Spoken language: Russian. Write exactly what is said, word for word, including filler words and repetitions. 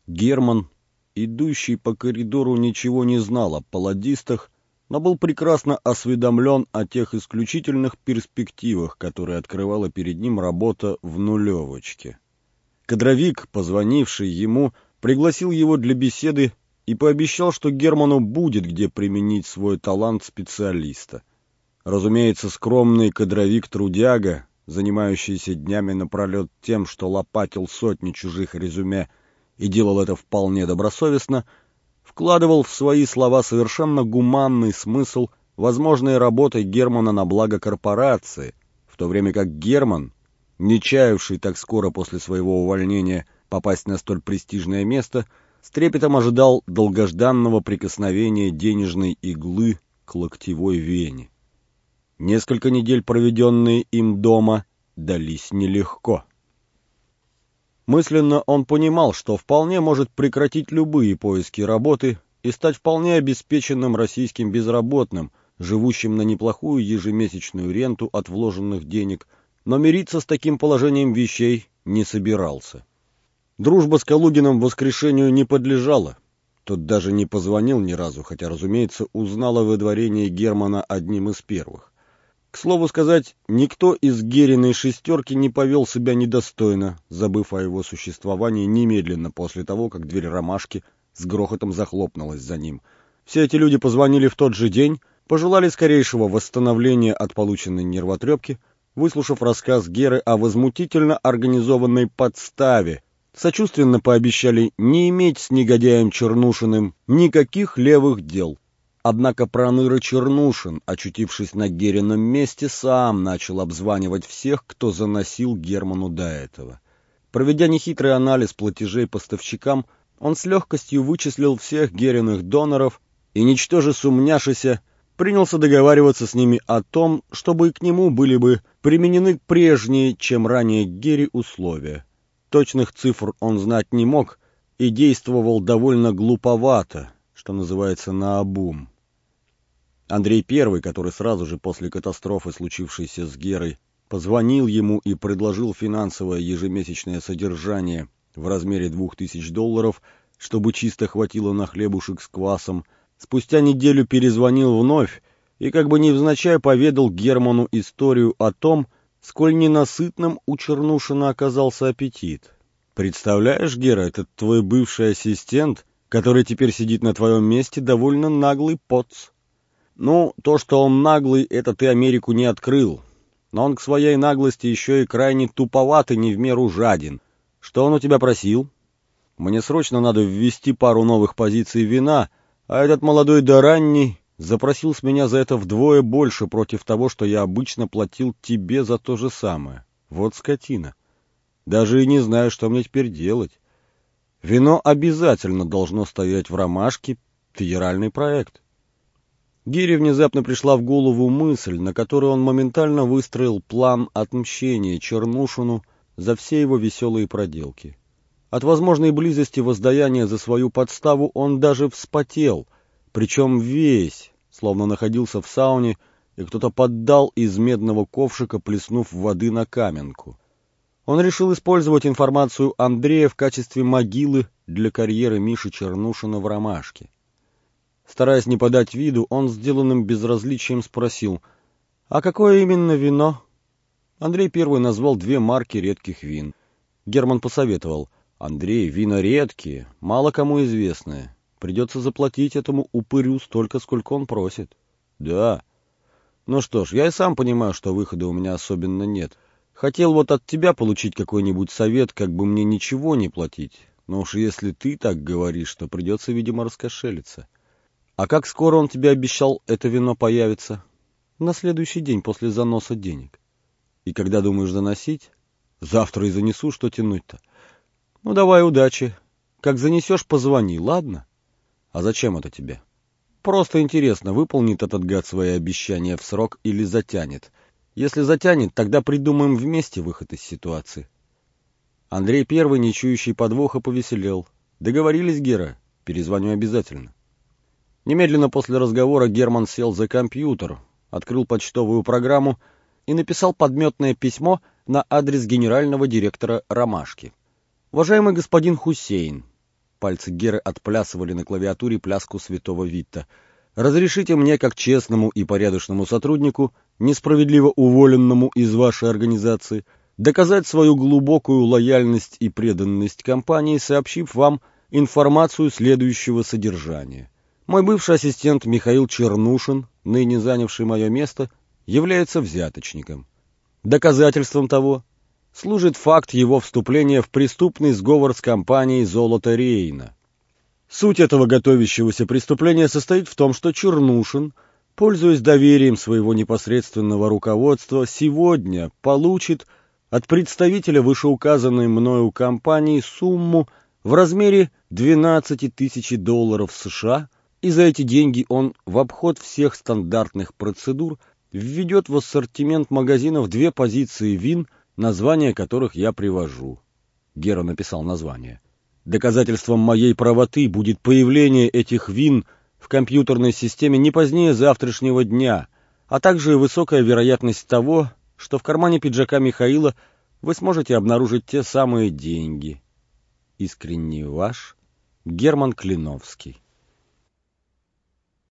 Герман, идущий по коридору, ничего не знал о палладистах, но был прекрасно осведомлен о тех исключительных перспективах, которые открывала перед ним работа в нулевочке. Кадровик, позвонивший ему, пригласил его для беседы и пообещал, что Герману будет где применить свой талант специалиста. Разумеется, скромный кадровик-трудяга, занимающийся днями напролет тем, что лопатил сотни чужих резюме и делал это вполне добросовестно, вкладывал в свои слова совершенно гуманный смысл возможной работы Германа на благо корпорации, в то время как Герман, не чаявший так скоро после своего увольнения попасть на столь престижное место, с трепетом ожидал долгожданного прикосновения денежной иглы к локтевой вене. Несколько недель, проведенные им дома, дались нелегко. Мысленно он понимал, что вполне может прекратить любые поиски работы и стать вполне обеспеченным российским безработным, живущим на неплохую ежемесячную ренту от вложенных денег, но мириться с таким положением вещей не собирался. Дружба с Калугиным воскрешению не подлежала. Тот даже не позвонил ни разу, хотя, разумеется, узнал о выдворении Германа одним из первых. К слову сказать, никто из Гериной шестерки не повел себя недостойно, забыв о его существовании немедленно после того, как дверь ромашки с грохотом захлопнулась за ним. Все эти люди позвонили в тот же день, пожелали скорейшего восстановления от полученной нервотрепки, выслушав рассказ Геры о возмутительно организованной подставе, сочувственно пообещали не иметь с негодяем Чернушиным никаких левых дел. Однако проныра Чернушин, очутившись на Герином месте, сам начал обзванивать всех, кто заносил Герману до этого. Проведя нехитрый анализ платежей поставщикам, он с легкостью вычислил всех Гериных доноров и, ничтоже сумняшися, принялся договариваться с ними о том, чтобы и к нему были бы применены прежние, чем ранее Гере, условия. Точных цифр он знать не мог и действовал довольно глуповато, что называется, наобум. Андрей Первый, который сразу же после катастрофы, случившейся с Герой, позвонил ему и предложил финансовое ежемесячное содержание в размере двух тысяч долларов, чтобы чисто хватило на хлебушек с квасом, спустя неделю перезвонил вновь и как бы невзначай поведал Герману историю о том, сколь ненасытным у Чернушина оказался аппетит. «Представляешь, Гера, этот твой бывший ассистент, который теперь сидит на твоем месте, довольно наглый поц. Ну, то, что он наглый, это ты Америку не открыл. Но он к своей наглости еще и крайне туповат и не в меру жаден. Что он у тебя просил? Мне срочно надо ввести пару новых позиций вина, а этот молодой да ранний запросил с меня за это вдвое больше против того, что я обычно платил тебе за то же самое. Вот скотина. Даже и не знаю, что мне теперь делать. Вино обязательно должно стоять в ромашке, федеральный проект». Гере внезапно пришла в голову мысль, на которую он моментально выстроил план отмщения Чернушину за все его веселые проделки. От возможной близости воздаяния за свою подставу он даже вспотел, причем весь, словно находился в сауне, и кто-то поддал из медного ковшика, плеснув воды на каменку. Он решил использовать информацию Андрея в качестве могилы для карьеры Миши Чернушина в ромашке. Стараясь не подать виду, он сделанным безразличием спросил: «А какое именно вино?» Андрей Первый назвал две марки редких вин. Герман посоветовал: «Андрей, вина редкие, мало кому известные. Придется заплатить этому упырю столько, сколько он просит». «Да. Ну что ж, я и сам понимаю, что выхода у меня особенно нет. Хотел вот от тебя получить какой-нибудь совет, как бы мне ничего не платить. Но уж если ты так говоришь, то придется, видимо, раскошелиться». «А как скоро он тебе обещал, это вино появится?» «На следующий день после заноса денег». «И когда думаешь заносить?» «Завтра и занесу, что тянуть-то». «Ну, давай, удачи. Как занесешь, позвони, ладно?» «А зачем это тебе?» «Просто интересно, выполнит этот гад свои обещания в срок или затянет. Если затянет, тогда придумаем вместе выход из ситуации». Андрей Первый, не чующий подвоха, повеселел. «Договорились, Гера? Перезвоню обязательно». Немедленно после разговора Герман сел за компьютер, открыл почтовую программу и написал подметное письмо на адрес генерального директора «Ромашки». «Уважаемый господин Хусейн, Пальцы Геры отплясывали на клавиатуре пляску святого Вита. «Разрешите мне, как честному и порядочному сотруднику, несправедливо уволенному из вашей организации, доказать свою глубокую лояльность и преданность компании, сообщив вам информацию следующего содержания. Мой бывший ассистент Михаил Чернушин, ныне занявший мое место, является взяточником. Доказательством того служит факт его вступления в преступный сговор с компанией «Золото Рейна». Суть этого готовящегося преступления состоит в том, что Чернушин, пользуясь доверием своего непосредственного руководства, сегодня получит от представителя вышеуказанной мною компании сумму в размере двенадцать тысяч долларов США, и за эти деньги он в обход всех стандартных процедур введет в ассортимент магазинов две позиции вин, названия которых я привожу. Гера написал название. Доказательством моей правоты будет появление этих вин в компьютерной системе не позднее завтрашнего дня, а также высокая вероятность того, что в кармане пиджака Михаила вы сможете обнаружить те самые деньги. Искренне ваш Герман Клиновский.